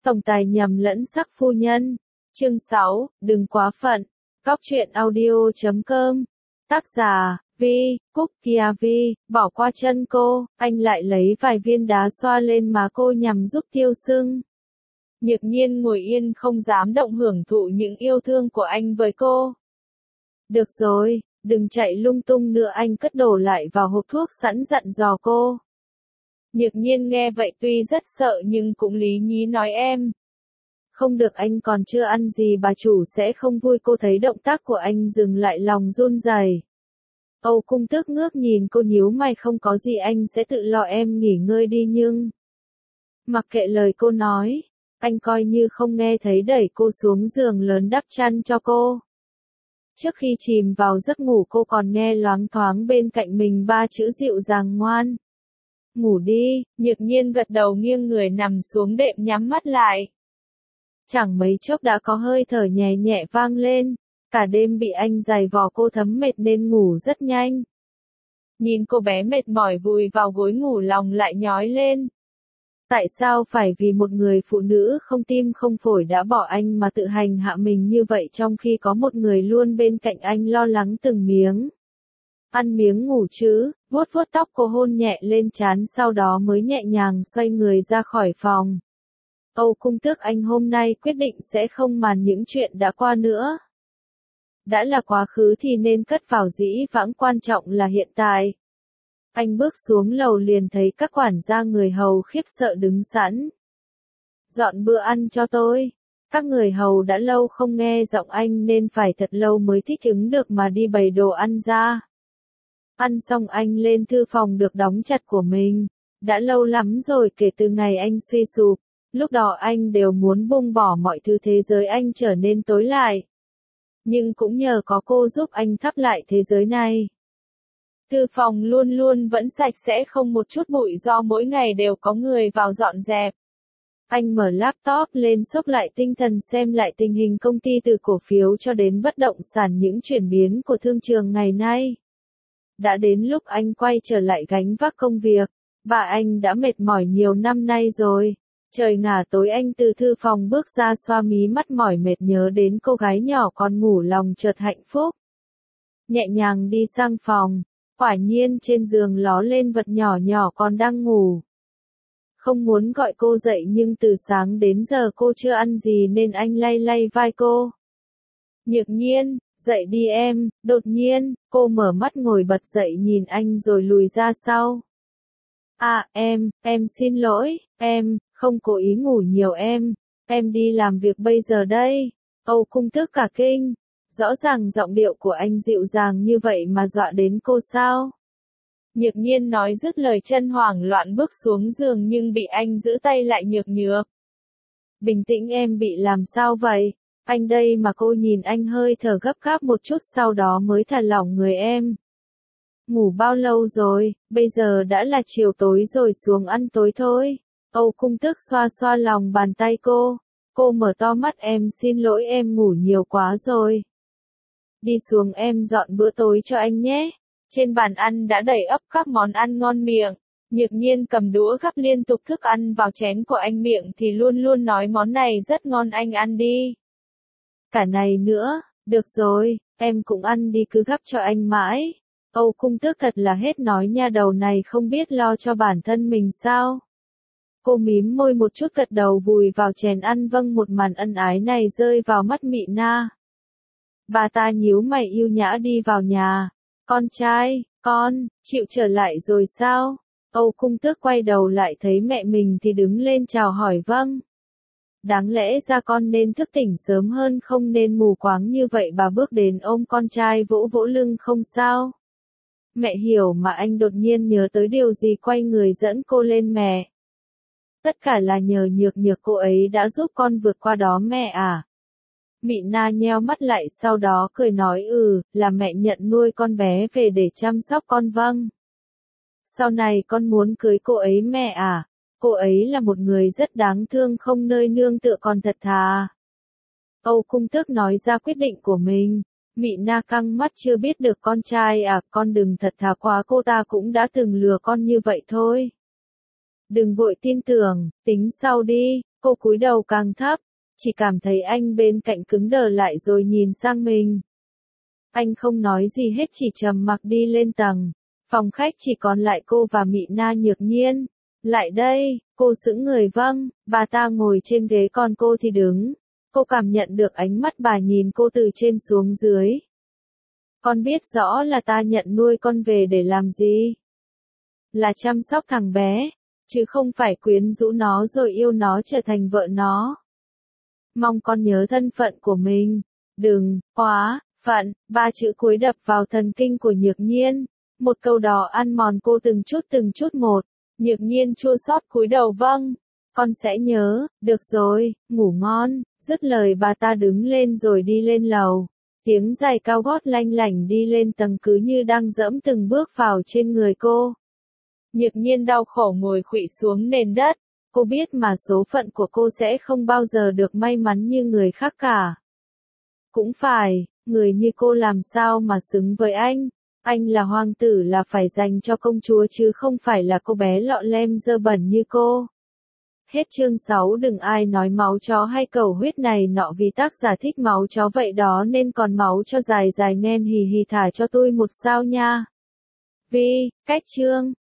Tổng tài nhầm lẫn sắc phu nhân. Chương 6, đừng quá phận. Góc truyện audio.com. Tác giả, Vi, Cúc Kia Vi, bỏ qua chân cô, anh lại lấy vài viên đá xoa lên má cô nhằm giúp tiêu sưng. Nhược nhiên ngồi yên không dám động hưởng thụ những yêu thương của anh với cô. Được rồi, đừng chạy lung tung nữa, anh cất đồ lại vào hộp thuốc sẵn dặn dò cô. Nhược nhiên nghe vậy tuy rất sợ nhưng cũng lý nhí nói em. Không được, anh còn chưa ăn gì, bà chủ sẽ không vui. Cô thấy động tác của anh dừng lại lòng run rẩy. Âu Cung Tước ngước nhìn cô nhíu mày, không có gì, anh sẽ tự lo, em nghỉ ngơi đi. Nhưng mặc kệ lời cô nói, anh coi như không nghe thấy, đẩy cô xuống giường lớn đắp chăn cho cô. Trước khi chìm vào giấc ngủ cô còn nghe loáng thoáng bên cạnh mình ba chữ dịu dàng: ngoan. Ngủ đi. Nhược nhiên gật đầu nghiêng người nằm xuống đệm nhắm mắt lại. Chẳng mấy chốc đã có hơi thở nhẹ nhẹ vang lên. Cả đêm bị anh giày vò cô thấm mệt nên ngủ rất nhanh. Nhìn cô bé mệt mỏi vùi vào gối ngủ, lòng lại nhói lên. Tại sao phải vì một người phụ nữ không tim không phổi đã bỏ anh mà tự hành hạ mình như vậy, trong khi có một người luôn bên cạnh anh lo lắng từng miếng ăn miếng ngủ chứ. Vuốt vuốt tóc cô, hôn nhẹ lên trán, sau đó mới nhẹ nhàng xoay người ra khỏi phòng. Âu Cung Tước, anh hôm nay quyết định sẽ không màn những chuyện đã qua nữa. Đã là quá khứ thì nên cất vào dĩ vãng, quan trọng là hiện tại. Anh bước xuống lầu liền thấy các quản gia người hầu khiếp sợ đứng sẵn. Dọn bữa ăn cho tôi. Các người hầu đã lâu không nghe giọng anh nên phải thật lâu mới thích ứng được mà đi bày đồ ăn ra. Ăn xong anh lên thư phòng được đóng chặt của mình. Đã lâu lắm rồi kể từ ngày anh suy sụp. Lúc đó anh đều muốn buông bỏ mọi thứ, thế giới anh trở nên tối lại. Nhưng cũng nhờ có cô giúp anh thắp lại thế giới này. Thư phòng luôn luôn vẫn sạch sẽ, không một chút bụi, do mỗi ngày đều có người vào dọn dẹp. Anh mở laptop lên xốc lại tinh thần, xem lại tình hình công ty từ cổ phiếu cho đến bất động sản, những chuyển biến của thương trường ngày nay. Đã đến lúc anh quay trở lại gánh vác công việc. Bà anh đã mệt mỏi nhiều năm nay rồi. Trời ngả tối anh từ thư phòng bước ra, xoa mí mắt mỏi mệt, nhớ đến cô gái nhỏ còn ngủ, lòng chợt hạnh phúc. Nhẹ nhàng đi sang phòng. Quả nhiên trên giường ló lên vật nhỏ nhỏ còn đang ngủ. Không muốn gọi cô dậy nhưng từ sáng đến giờ cô chưa ăn gì nên anh lay lay vai cô. Nhược nhiên, dậy đi em. Đột nhiên, cô mở mắt ngồi bật dậy nhìn anh rồi lùi ra sau. À, em xin lỗi, em không cố ý ngủ nhiều, em đi làm việc bây giờ đây. Âu Cung Tước cả kinh. Rõ ràng giọng điệu của anh dịu dàng như vậy mà dọa đến cô sao? Nhược nhiên nói dứt lời chân hoảng loạn bước xuống giường nhưng bị anh giữ tay lại. Nhược. Bình tĩnh, em bị làm sao vậy? Anh đây mà. Cô nhìn anh hơi thở gấp gáp một chút, sau đó mới thả lỏng người. Em ngủ bao lâu rồi? Bây giờ đã là chiều tối rồi, xuống ăn tối thôi. Âu Cung Tước xoa xoa lòng bàn tay cô. Cô mở to mắt. Em xin lỗi, em ngủ nhiều quá rồi. Đi xuống, em dọn bữa tối cho anh nhé. Trên bàn ăn đã đầy ắp các món ăn ngon miệng. Nhược nhiên cầm đũa gắp liên tục thức ăn vào chén của anh, miệng thì luôn luôn nói món này rất ngon, anh ăn đi. Cả này nữa. Được rồi, em cũng ăn đi, cứ gắp cho anh mãi. Âu Cung Tước thật là hết nói, nha đầu này không biết lo cho bản thân mình sao. Cô mím môi một chút, gật đầu vùi vào chén ăn. Vâng, một màn ân ái này rơi vào mắt Mị Na. Bà ta nhíu mày yêu nhã đi vào nhà. Con trai, con, chịu trở lại rồi sao? Âu Cung Tước quay đầu lại thấy mẹ mình thì đứng lên chào hỏi. Vâng. Đáng lẽ ra con nên thức tỉnh sớm hơn, không nên mù quáng như vậy. Bà bước đến ôm con trai vỗ vỗ lưng. Không sao. Mẹ hiểu mà. Anh đột nhiên nhớ tới điều gì, quay người dẫn cô lên. Mẹ. Tất cả là nhờ Nhược, cô ấy đã giúp con vượt qua đó mẹ à. Mị Na nheo mắt lại, sau đó cười nói là mẹ nhận nuôi con bé về để chăm sóc con. Vâng. Sau này con muốn cưới cô ấy mẹ à. Cô ấy là một người rất đáng thương, không nơi nương tựa, còn thật thà. Âu Cung Tước nói ra quyết định của mình. Mị Na căng mắt, chưa biết được con trai à. Con đừng thật thà quá, cô ta cũng đã từng lừa con như vậy thôi. Đừng vội tin tưởng, tính sau đi. Cô cúi đầu càng thấp, chỉ cảm thấy anh bên cạnh cứng đờ lại rồi nhìn sang mình. Anh không nói gì hết, chỉ trầm mặc đi lên tầng. Phòng khách chỉ còn lại cô và Mị Na Nhược Nhiên. Lại đây, cô sững người. Vâng, bà ta ngồi trên ghế còn cô thì đứng. Cô cảm nhận được ánh mắt bà nhìn cô từ trên xuống dưới. Con biết rõ là ta nhận nuôi con về để làm gì? Là chăm sóc thằng bé, chứ không phải quyến rũ nó rồi yêu nó trở thành vợ nó. Mong con nhớ thân phận của mình. Đừng, quá, phận, ba chữ cuối đập vào thần kinh của Nhược Nhiên. Một câu đó ăn mòn cô từng chút một. Nhược Nhiên chua xót cúi đầu. Vâng, con sẽ nhớ, được rồi, ngủ ngon. Dứt lời bà ta đứng lên rồi đi lên lầu. Tiếng giày cao gót lanh lảnh đi lên tầng cứ như đang dẫm từng bước vào trên người cô. Nhược Nhiên đau khổ ngồi khuỵu xuống nền đất. Cô biết mà số phận của cô sẽ không bao giờ được may mắn như người khác cả. Cũng phải, người như cô làm sao mà xứng với anh. Anh là hoàng tử là phải dành cho công chúa chứ không phải là cô bé lọ lem dơ bẩn như cô. Hết chương 6. Đừng ai nói máu chó hay cầu huyết này nọ, vì tác giả thích máu chó vậy đó nên còn máu cho dài dài, nên hì hì thả cho tôi một sao nha. Vì, cách chương.